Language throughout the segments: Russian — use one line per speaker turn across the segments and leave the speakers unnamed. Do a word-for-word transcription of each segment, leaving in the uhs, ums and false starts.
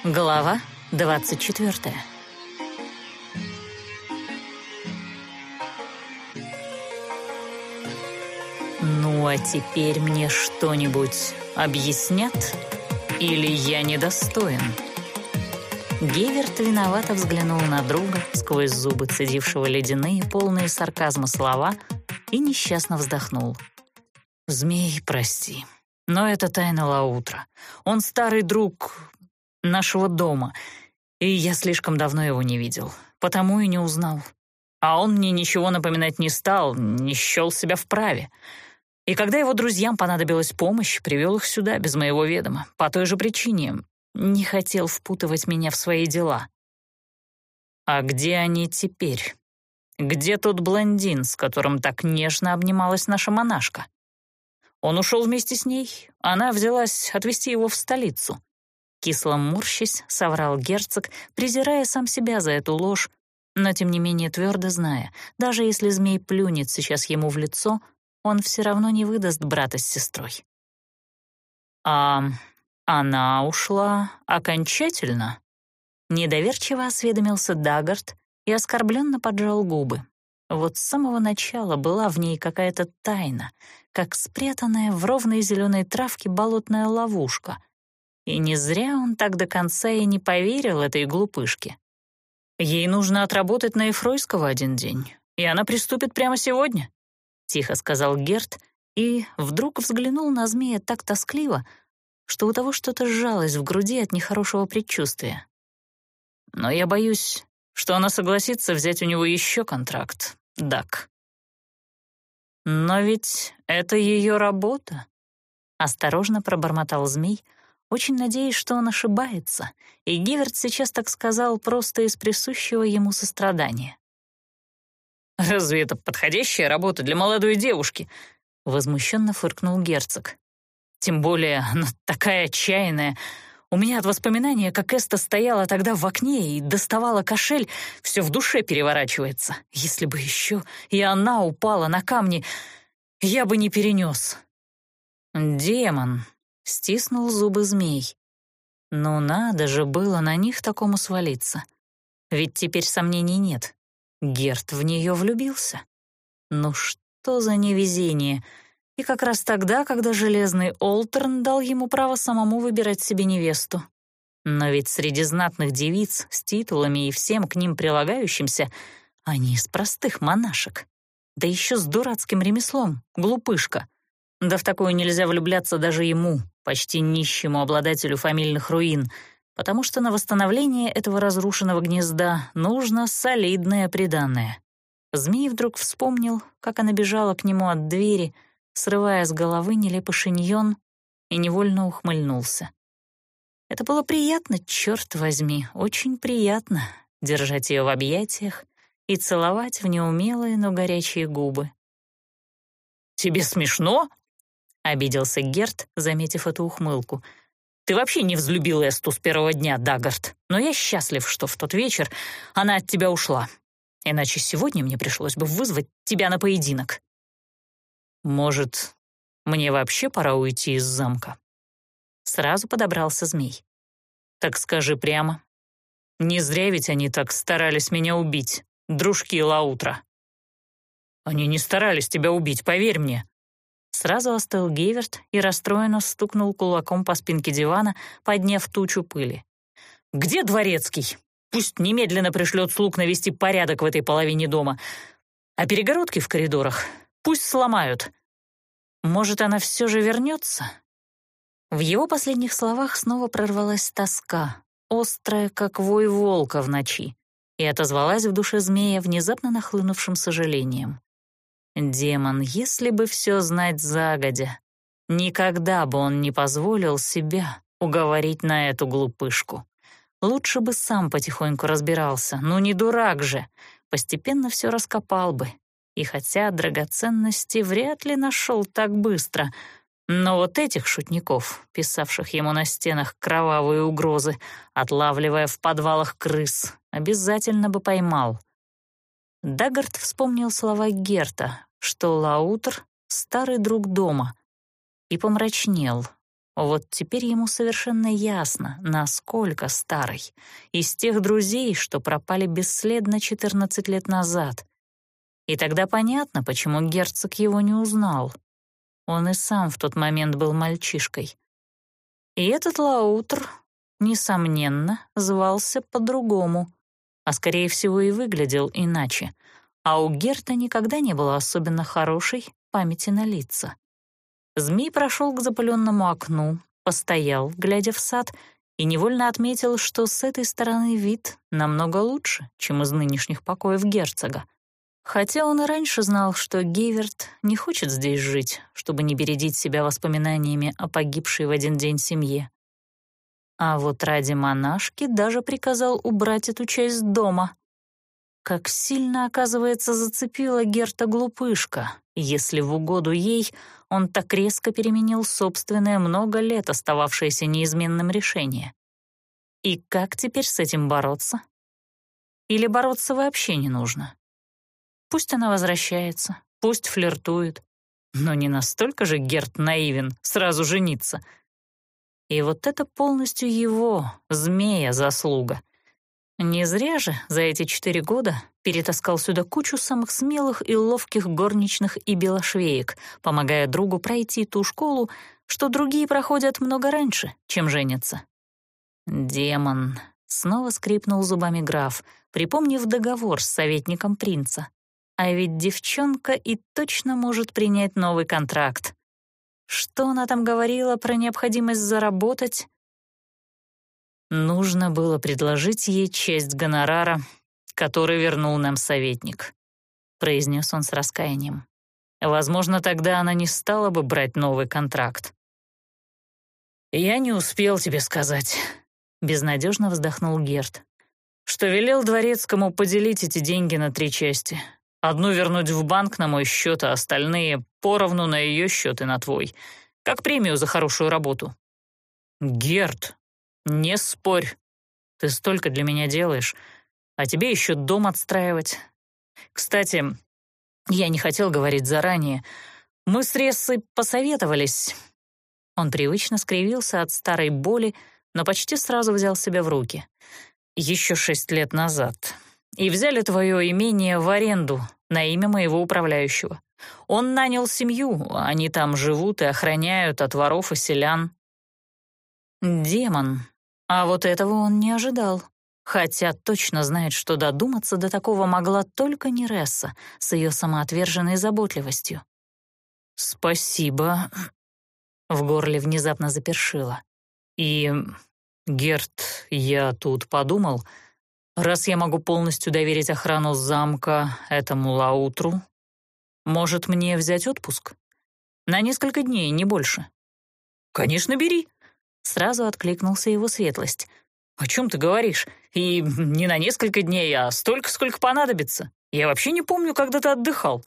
Глава двадцать четвёртая. Ну, а теперь мне что-нибудь объяснят? Или я недостоин? Геверт виновато взглянул на друга, сквозь зубы цедившего ледяные, полные сарказма слова, и несчастно вздохнул. «Змей, прости, но это тайна Лаутра. Он старый друг нашего дома, и я слишком давно его не видел, потому и не узнал. А он мне ничего напоминать не стал, не счел себя вправе. И когда его друзьям понадобилась помощь, привел их сюда без моего ведома, по той же причине. Не хотел впутывать меня в свои дела. А где они теперь? Где тот блондин, с которым так нежно обнималась наша монашка? Он ушел вместе с ней, она взялась отвезти его в столицу. Кисло морщась, соврал герцог, презирая сам себя за эту ложь, но тем не менее твердо зная, даже если змей плюнет сейчас ему в лицо, он все равно не выдаст брата с сестрой. «А она ушла окончательно?» Недоверчиво осведомился Даггарт и оскорбленно поджал губы. Вот с самого начала была в ней какая-то тайна, как спрятанная в ровной зеленой травке болотная ловушка. И не зря он так до конца и не поверил этой глупышке. «Ей нужно отработать на Эфройского один день, и она приступит прямо сегодня», — тихо сказал Герт и вдруг взглянул на змея так тоскливо, что у того что-то сжалось в груди от нехорошего предчувствия. «Но я боюсь, что она согласится взять у него еще контракт, Даг». «Но ведь это ее работа», — осторожно пробормотал змей, очень надеясь, что он ошибается, и Геверт сейчас так сказал просто из присущего ему сострадания. «Разве это подходящая работа для молодой девушки?» — возмущенно фыркнул герцог. «Тем более она такая отчаянная. У меня от воспоминания, как Эста стояла тогда в окне и доставала кошель, все в душе переворачивается. Если бы еще и она упала на камни, я бы не перенес». «Демон!» — стиснул зубы змей. Ну надо же было на них такому свалиться. Ведь теперь сомнений нет. Герт в нее влюбился. Ну что за невезение! И как раз тогда, когда Железный Олтерн дал ему право самому выбирать себе невесту. Но ведь среди знатных девиц с титулами и всем к ним прилагающимся они из простых монашек. Да еще с дурацким ремеслом, глупышка. Да в такую нельзя влюбляться даже ему, почти нищему обладателю фамильных руин, потому что на восстановление этого разрушенного гнезда нужно солидное приданое. Змей вдруг вспомнил, как она бежала к нему от двери, срывая с головы нелепый шиньон, и невольно ухмыльнулся. Это было приятно, черт возьми, очень приятно держать ее в объятиях и целовать в неумелые, но горячие губы. «Тебе смешно?» — обиделся Герт, заметив эту ухмылку. «Ты вообще не взлюбил Эсту с первого дня, Даггарт, но я счастлив, что в тот вечер она от тебя ушла. Иначе сегодня мне пришлось бы вызвать тебя на поединок». «Может, мне вообще пора уйти из замка?» Сразу подобрался змей. «Так скажи прямо. Не зря ведь они так старались меня убить, дружки Лаутра». «Они не старались тебя убить, поверь мне». Сразу остыл Геверт и расстроенно стукнул кулаком по спинке дивана, подняв тучу пыли. «Где дворецкий? Пусть немедленно пришлет слуг навести порядок в этой половине дома. А перегородки в коридорах пусть сломают. Может, она все же вернется?» В его последних словах снова прорвалась тоска, острая, как вой волка в ночи, и отозвалась в душе змея внезапно нахлынувшим сожалением. Демон, если бы все знать загодя, никогда бы он не позволил себя уговорить на эту глупышку. Лучше бы сам потихоньку разбирался, ну не дурак же, постепенно все раскопал бы. И хотя драгоценности вряд ли нашел так быстро, но вот этих шутников, писавших ему на стенах кровавые угрозы, отлавливая в подвалах крыс, обязательно бы поймал. Даггарт вспомнил слова Герта, что Лаутр — старый друг дома, и помрачнел. Вот теперь ему совершенно ясно, насколько старый, из тех друзей, что пропали бесследно четырнадцать лет назад. И тогда понятно, почему герцог его не узнал. Он и сам в тот момент был мальчишкой. И этот Лаутр, несомненно, звался по-другому, а скорее всего и выглядел иначе, а у Герта никогда не было особенно хорошей памяти на лица. Змей прошел к запыленному окну, постоял, глядя в сад, и невольно отметил, что с этой стороны вид намного лучше, чем из нынешних покоев герцога. Хотя он и раньше знал, что Гейверт не хочет здесь жить, чтобы не бередить себя воспоминаниями о погибшей в один день семье. А вот ради монашки даже приказал убрать эту часть дома. Как сильно, оказывается, зацепила Герта глупышка, если в угоду ей он так резко переменил собственное много лет остававшееся неизменным решение. И как теперь с этим бороться? Или бороться вообще не нужно? Пусть она возвращается, пусть флиртует, но не настолько же Герт наивен сразу жениться. И вот это полностью его, змея, заслуга. Не зря же за эти четыре года перетаскал сюда кучу самых смелых и ловких горничных и белошвеек, помогая другу пройти ту школу, что другие проходят много раньше, чем женятся. «Демон», — снова скрипнул зубами граф, припомнив договор с советником принца. А ведь девчонка и точно может принять новый контракт. Что она там говорила про необходимость заработать? Нужно было предложить ей часть гонорара, который вернул нам советник, произнес он с раскаянием. Возможно, тогда она не стала бы брать новый контракт. «Я не успел тебе сказать», — безнадежно вздохнул Герт, «что велел дворецкому поделить эти деньги на три части. Одну вернуть в банк на мой счет, а остальные поровну на ее счет и на твой, как премию за хорошую работу». «Герт, не спорь. Ты столько для меня делаешь, а тебе еще дом отстраивать. Кстати, я не хотел говорить заранее. Мы с Рессой посоветовались». Он привычно скривился от старой боли, но почти сразу взял себя в руки. «Еще шесть лет назад. И взяли твое имение в аренду на имя моего управляющего. Он нанял семью, они там живут и охраняют от воров и селян». Демон. А вот этого он не ожидал. Хотя точно знает, что додуматься до такого могла только Нересса с ее самоотверженной заботливостью. «Спасибо». В горле внезапно запершило. «И, Герт, я тут подумал, раз я могу полностью доверить охрану замка этому Лаутру, может, мне взять отпуск? На несколько дней, не больше». «Конечно, бери», — сразу откликнулся его светлость. «О чем ты говоришь? И не на несколько дней, а столько, сколько понадобится. Я вообще не помню, когда ты отдыхал».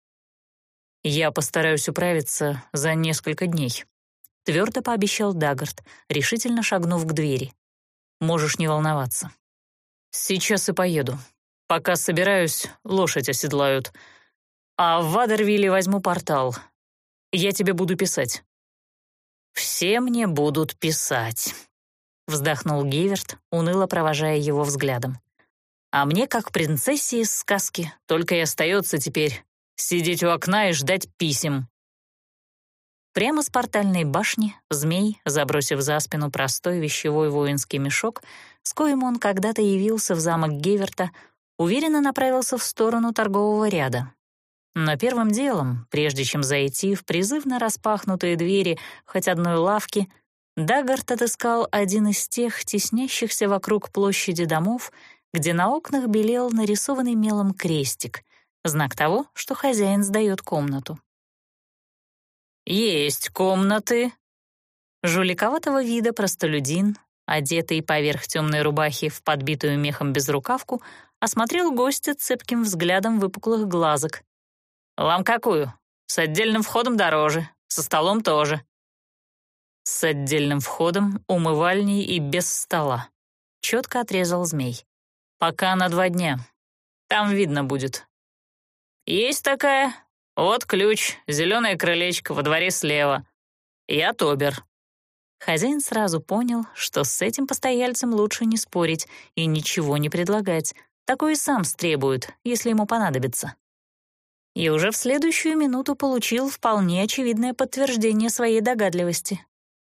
«Я постараюсь управиться за несколько дней», — твердо пообещал Даггарт, решительно шагнув к двери. «Можешь не волноваться. Сейчас и поеду. Пока собираюсь, лошадь оседлают. А в Вадервилле возьму портал. Я тебе буду писать». «Все мне будут писать», — вздохнул Гейверт, уныло провожая его взглядом. «А мне, как принцессе из сказки, только и остается теперь сидеть у окна и ждать писем». Прямо с портальной башни змей, забросив за спину простой вещевой воинский мешок, с коим он когда-то явился в замок Гейверта, уверенно направился в сторону торгового ряда. Но первым делом, прежде чем зайти в призывно распахнутые двери хоть одной лавки, Даггарт отыскал один из тех теснящихся вокруг площади домов, где на окнах белел нарисованный мелом крестик, знак того, что хозяин сдает комнату. «Есть комнаты!» Жуликоватого вида простолюдин, одетый поверх темной рубахи в подбитую мехом безрукавку, осмотрел гостя цепким взглядом выпуклых глазок. «Вам какую? С отдельным входом дороже, со столом тоже». «С отдельным входом, умывальней и без стола», — четко отрезал змей. «Пока на два дня. Там видно будет». «Есть такая. Вот ключ, зеленое крылечко во дворе слева. Я Тобер». Хозяин сразу понял, что с этим постояльцем лучше не спорить и ничего не предлагать. Такой и сам стребует, если ему понадобится. И уже в следующую минуту получил вполне очевидное подтверждение своей догадливости.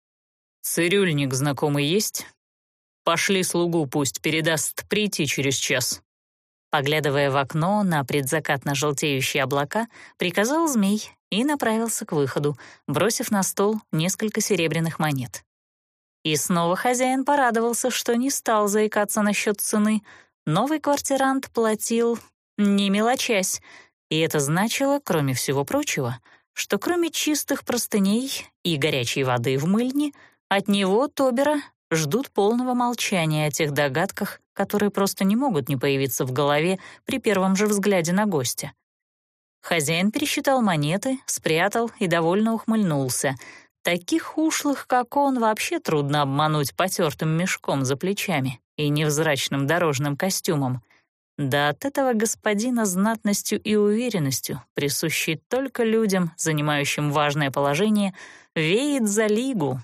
«Цирюльник знакомый есть? Пошли слугу, пусть передаст прийти через час».
Поглядывая в окно на предзакатно-желтеющие облака, приказал змей и направился к выходу, бросив на стол несколько серебряных монет. И снова хозяин порадовался, что не стал заикаться насчет цены. Новый квартирант платил, не мелочась, и это значило, кроме всего прочего, что кроме чистых простыней и горячей воды в мыльне, от него, Тобера, ждут полного молчания о тех догадках, которые просто не могут не появиться в голове при первом же взгляде на гостя. Хозяин пересчитал монеты, спрятал и довольно ухмыльнулся. Таких ушлых, как он, вообще трудно обмануть потертым мешком за плечами и невзрачным дорожным костюмом. Да от этого господина знатностью и уверенностью, присущей только людям, занимающим важное положение, веет за лигу.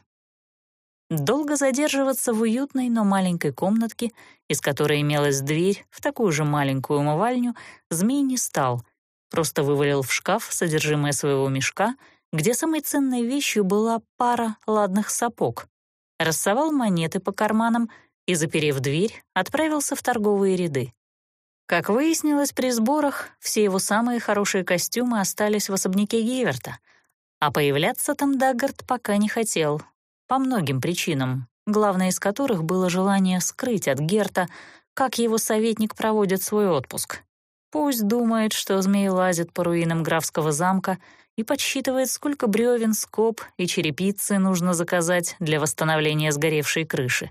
Долго задерживаться в уютной, но маленькой комнатке, из которой имелась дверь в такую же маленькую умывальню, змей не стал, просто вывалил в шкаф содержимое своего мешка, где самой ценной вещью была пара ладных сапог, рассовал монеты по карманам и, заперев дверь, отправился в торговые ряды. Как выяснилось при сборах, все его самые хорошие костюмы остались в особняке Геверта, а появляться там Даггарт пока не хотел, по многим причинам, главной из которых было желание скрыть от Герта, как его советник проводит свой отпуск. Пусть думает, что змей лазит по руинам графского замка и подсчитывает, сколько бревен, скоб и черепицы нужно заказать для восстановления сгоревшей крыши.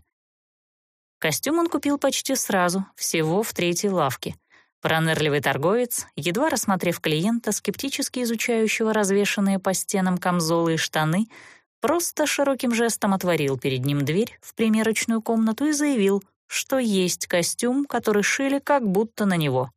Костюм он купил почти сразу, всего в третьей лавке. Пронырливый торговец, едва рассмотрев клиента, скептически изучающего развешанные по стенам камзолы и штаны, просто широким жестом отворил перед ним дверь в примерочную комнату и заявил, что есть костюм, который шили как будто на него.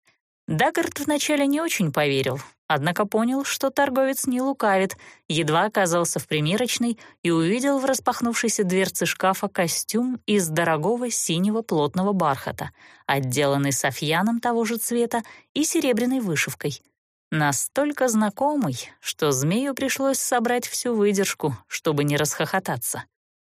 Даггарт вначале не очень поверил, однако понял, что торговец не лукавит, едва оказался в примерочной и увидел в распахнувшейся дверце шкафа костюм из дорогого синего плотного бархата, отделанный софьяном того же цвета и серебряной вышивкой. Настолько знакомый, что змею пришлось собрать всю выдержку, чтобы не расхохотаться.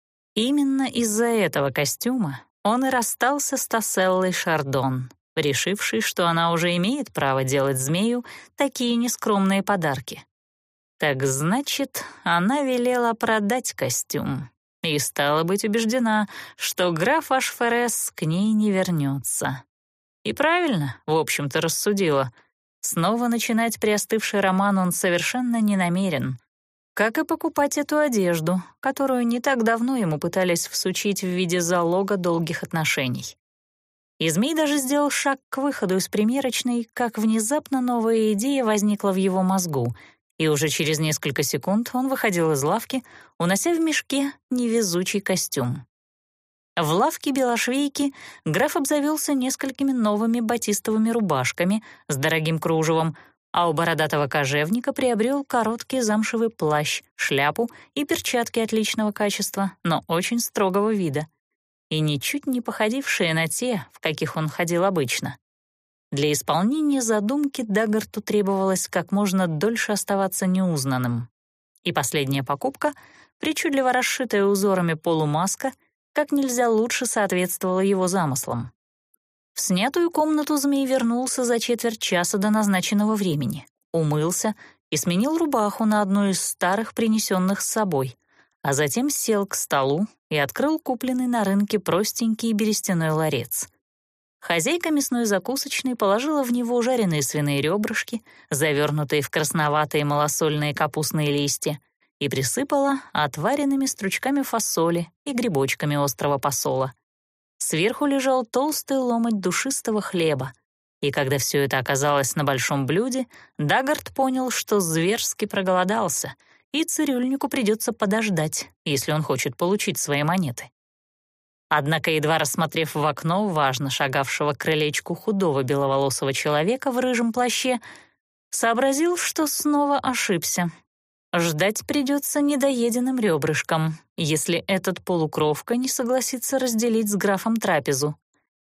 Именно из-за этого костюма он и расстался с Тасселлой Шардон, решивший, что она уже имеет право делать змею такие нескромные подарки. Так значит, она велела продать костюм и стала быть убеждена, что граф Ашферес к ней не вернется. И правильно, в общем-то, рассудила. Снова начинать приостывший роман он совершенно не намерен, как и покупать эту одежду, которую не так давно ему пытались всучить в виде залога долгих отношений. И змей даже сделал шаг к выходу из примерочной, как внезапно новая идея возникла в его мозгу, и уже через несколько секунд он выходил из лавки, унося в мешке невезучий костюм. В лавке белошвейки граф обзавелся несколькими новыми батистовыми рубашками с дорогим кружевом, а у бородатого кожевника приобрел короткий замшевый плащ, шляпу и перчатки отличного качества, но очень строгого вида, и ничуть не походившие на те, в каких он ходил обычно. Для исполнения задумки Даггарту требовалось как можно дольше оставаться неузнанным. И последняя покупка, причудливо расшитая узорами полумаска, как нельзя лучше соответствовала его замыслам. В снятую комнату змей вернулся за четверть часа до назначенного времени, умылся и сменил рубаху на одну из старых, принесенных с собой, а затем сел к столу и открыл купленный на рынке простенький берестяной ларец. Хозяйка мясной закусочной положила в него жареные свиные ребрышки, завернутые в красноватые малосольные капустные листья, и присыпала отваренными стручками фасоли и грибочками острого посола. Сверху лежал толстый ломоть душистого хлеба, и когда все это оказалось на большом блюде, Даггарт понял, что зверски проголодался, и цирюльнику придется подождать, если он хочет получить свои монеты. Однако, едва рассмотрев в окно важно шагавшего к крылечку худого беловолосого человека в рыжем плаще, сообразил, что снова ошибся. Ждать придется недоеденным ребрышком, если этот полукровка не согласится разделить с графом трапезу.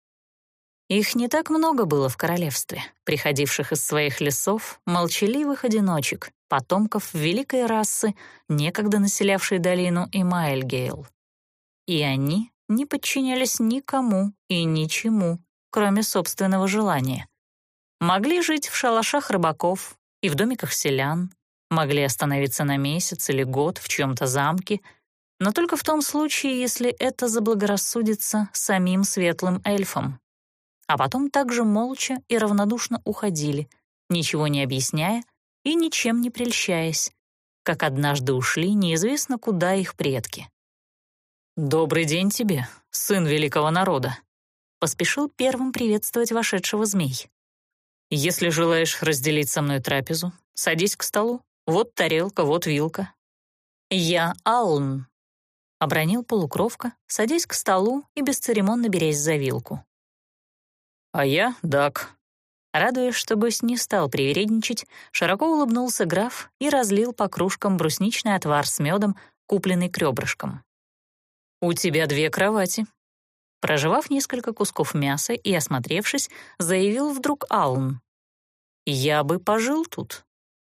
Их не так много было в королевстве, приходивших из своих лесов, молчаливых одиночек, потомков великой расы, некогда населявшей долину Имаэльгейл. И они не подчинялись никому и ничему, кроме собственного желания. Могли жить в шалашах рыбаков и в домиках селян, могли остановиться на месяц или год в чьем-то замке, но только в том случае, если это заблагорассудится самим светлым эльфам. А потом также молча и равнодушно уходили, ничего не объясняя и ничем не прельщаясь, как однажды ушли неизвестно куда их предки. «Добрый день тебе, сын великого народа», — поспешил первым приветствовать вошедшего змей. «Если желаешь разделить со мной трапезу, садись к столу. Вот тарелка, вот вилка». «Я Алн», — обронил полукровка, садясь к столу и бесцеремонно берясь за вилку. «А я Дак». Радуясь, что гость не стал привередничать, широко улыбнулся граф и разлил по кружкам брусничный отвар с медом, купленный к ребрышкам. «У тебя две кровати». Прожевав несколько кусков мяса и осмотревшись, заявил вдруг Алн. «Я бы пожил тут».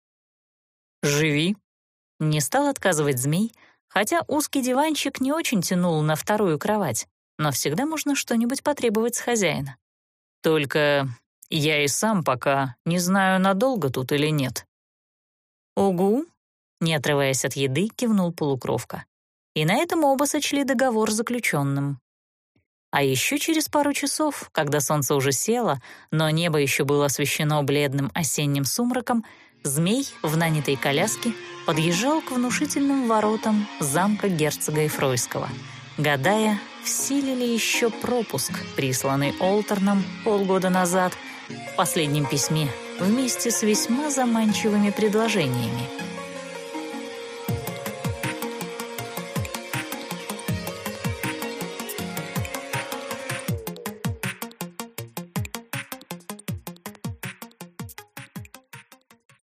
«Живи», — не стал отказывать змей, хотя узкий диванчик не очень тянул на вторую кровать, но всегда можно что-нибудь потребовать с хозяина. «Только я и сам пока не знаю, надолго тут или нет». «Угу», — не отрываясь от еды, кивнул полукровка. И на этом оба сочли договор заключенным. А еще через пару часов, когда солнце уже село, но небо еще было освещено бледным осенним сумраком, змей в нанятой коляске подъезжал к внушительным воротам замка герцога Эфройского, гадая, в силе ли еще пропуск, присланный Олтерном полгода назад в последнем письме вместе с весьма заманчивыми предложениями.